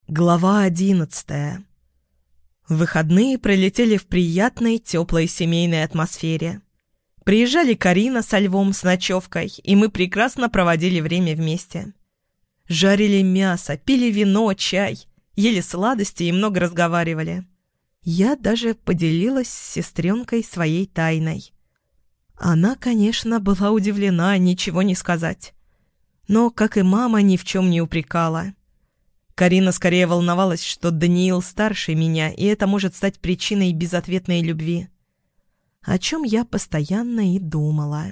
Глава 11. Выходные пролетели в приятной, теплой семейной атмосфере. Приезжали Карина со Львом с ночевкой, и мы прекрасно проводили время вместе. Жарили мясо, пили вино, чай, ели сладости и много разговаривали. Я даже поделилась с сестренкой своей тайной. Она, конечно, была удивлена, ничего не сказать. Но, как и мама, ни в чем не упрекала. Карина скорее волновалась, что Даниил старше меня, и это может стать причиной безответной любви. О чем я постоянно и думала.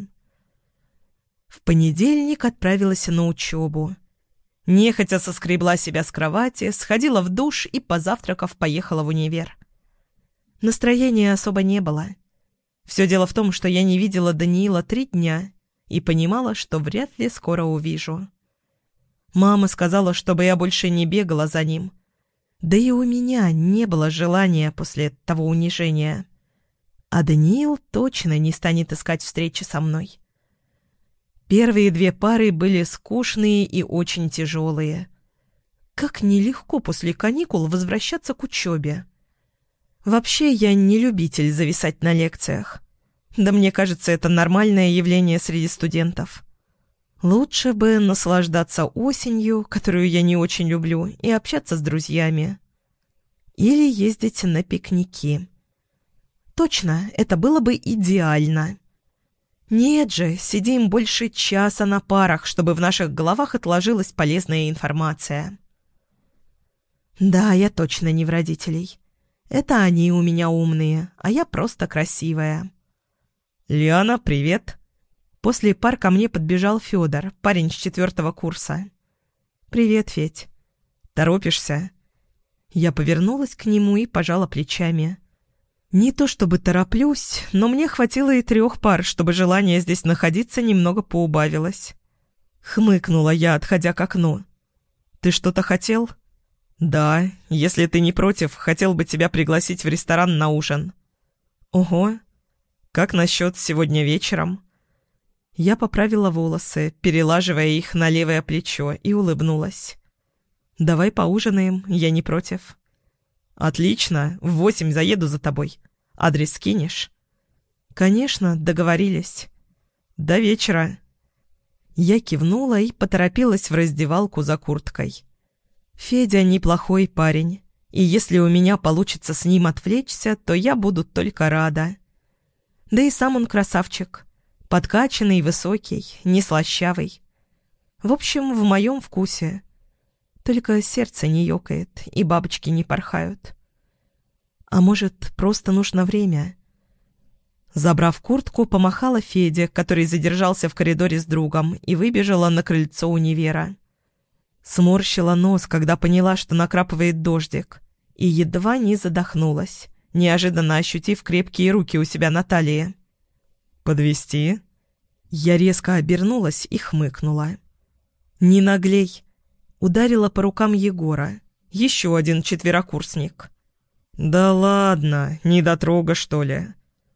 В понедельник отправилась на учебу. Нехотя соскребла себя с кровати, сходила в душ и, позавтракав, поехала в универ. Настроения особо не было. Все дело в том, что я не видела Даниила 3 дня и понимала, что вряд ли скоро увижу. Мама сказала, чтобы я больше не бегала за ним. Да и у меня не было желания после того унижения. А Даниил точно не станет искать встречи со мной. Первые 2 пары были скучные и очень тяжелые. Как нелегко после каникул возвращаться к учебе. Вообще я не любитель зависать на лекциях. Да мне кажется, это нормальное явление среди студентов. Лучше бы наслаждаться осенью, которую я не очень люблю, и общаться с друзьями. Или ездить на пикники. Точно, это было бы идеально. Нет же, сидим больше часа на парах, чтобы в наших головах отложилась полезная информация. Да, я точно не в родителей. Это они у меня умные, а я просто красивая. «Лиана, привет!» После пар ко мне подбежал Федор, парень с 4 курса. «Привет, Федь. Торопишься?» Я повернулась к нему и пожала плечами. Не то чтобы тороплюсь, но мне хватило и 3 пар, чтобы желание здесь находиться немного поубавилось. Хмыкнула я, отходя к окну. «Ты что-то хотел?» «Да, если ты не против, хотел бы тебя пригласить в ресторан на ужин». «Ого. Как насчет сегодня вечером?» Я поправила волосы, перелаживая их на левое плечо, и улыбнулась. «Давай поужинаем, я не против». «Отлично, в 8 заеду за тобой. Адрес скинешь?» «Конечно, договорились. До вечера». Я кивнула и поторопилась в раздевалку за курткой. Федя неплохой парень, и если у меня получится с ним отвлечься, то я буду только рада. Да и сам он красавчик. Подкачанный, высокий, не слащавый. В общем, в моем вкусе. Только сердце не ёкает, и бабочки не порхают. А может, просто нужно время? Забрав куртку, помахала Феде, который задержался в коридоре с другом, и выбежала на крыльцо универа. Сморщила нос, когда поняла, что накрапывает дождик, и едва не задохнулась, неожиданно ощутив крепкие руки у себя на талии. «Подвезти?» Я резко обернулась и хмыкнула. «Не наглей!» Ударила по рукам Егора, еще один 4-курсник. «Да ладно, недотрога, что ли?»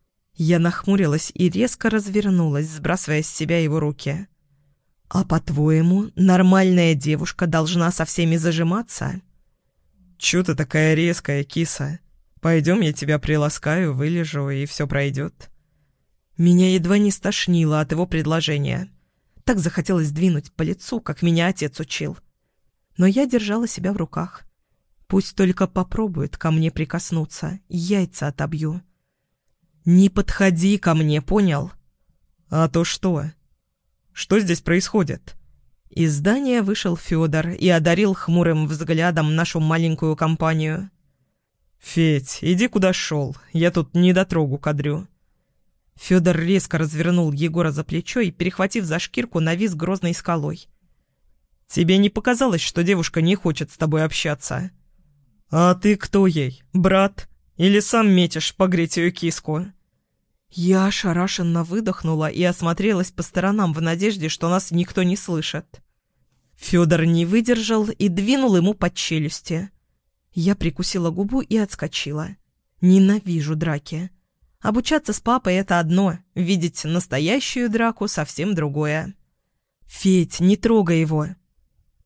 Я нахмурилась и резко развернулась, сбрасывая с себя его руки. «А по-твоему, нормальная девушка должна со всеми зажиматься?» «Чё ты такая резкая, киса? Пойдем, я тебя приласкаю, вылежу, и все пройдет». Меня едва не стошнило от его предложения. Так захотелось двинуть по лицу, как меня отец учил. Но я держала себя в руках. Пусть только попробует ко мне прикоснуться, яйца отобью. «Не подходи ко мне, понял?» «А то что? Что здесь происходит?» Из здания вышел Федор и одарил хмурым взглядом нашу маленькую компанию. «Федь, иди куда шел, я тут недотрогу кадрю». Федор резко развернул Егора за плечо и, перехватив за шкирку, навис грозной скалой. «Тебе не показалось, что девушка не хочет с тобой общаться?» «А ты кто ей, брат? Или сам метишь погреть ее киску?» Я ошарашенно выдохнула и осмотрелась по сторонам в надежде, что нас никто не слышит. Федор не выдержал и двинул ему под челюсти. Я прикусила губу и отскочила. Ненавижу драки. Обучаться с папой — это одно, видеть настоящую драку — совсем другое. «Федь, не трогай его!»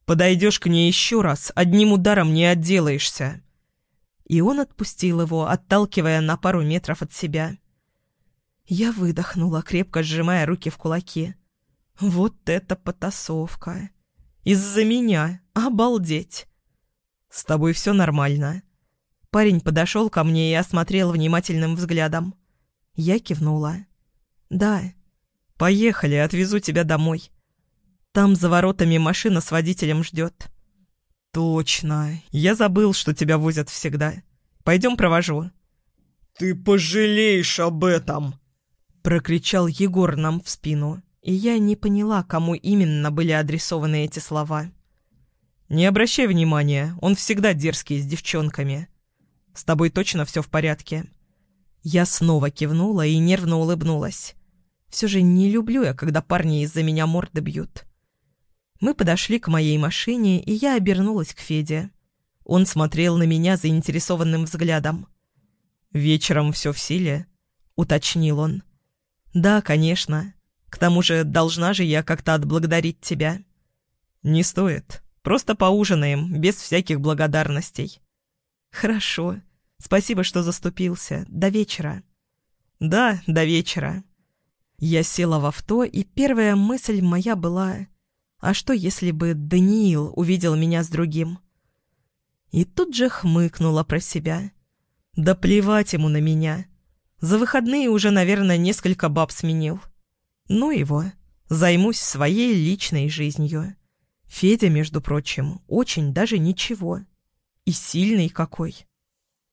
Подойдешь к ней еще раз, одним ударом не отделаешься». И он отпустил его, отталкивая на пару метров от себя. Я выдохнула, крепко сжимая руки в кулаки. Вот это потасовка! Из-за меня! Обалдеть! «С тобой все нормально?» Парень подошел ко мне и осмотрел внимательным взглядом. Я кивнула. «Да». «Поехали, отвезу тебя домой. Там за воротами машина с водителем ждет». «Точно. Я забыл, что тебя возят всегда. Пойдем провожу». «Ты пожалеешь об этом!» Прокричал Егор нам в спину, и я не поняла, кому именно были адресованы эти слова. «Не обращай внимания, он всегда дерзкий с девчонками. С тобой точно все в порядке?» Я снова кивнула и нервно улыбнулась. Все же не люблю я, когда парни из-за меня морды бьют. Мы подошли к моей машине, и я обернулась к Феде. Он смотрел на меня заинтересованным взглядом. «Вечером все в силе?» — уточнил он. «Да, конечно. К тому же должна же я как-то отблагодарить тебя». «Не стоит. Просто поужинаем, без всяких благодарностей». «Хорошо. Спасибо, что заступился. До вечера». «Да, до вечера». Я села в авто, и первая мысль моя была: а что, если бы Даниил увидел меня с другим? И тут же хмыкнула про себя. Да плевать ему на меня. За выходные уже, наверное, несколько баб сменил. Ну его, займусь своей личной жизнью. Федя, между прочим, очень даже ничего. И сильный какой.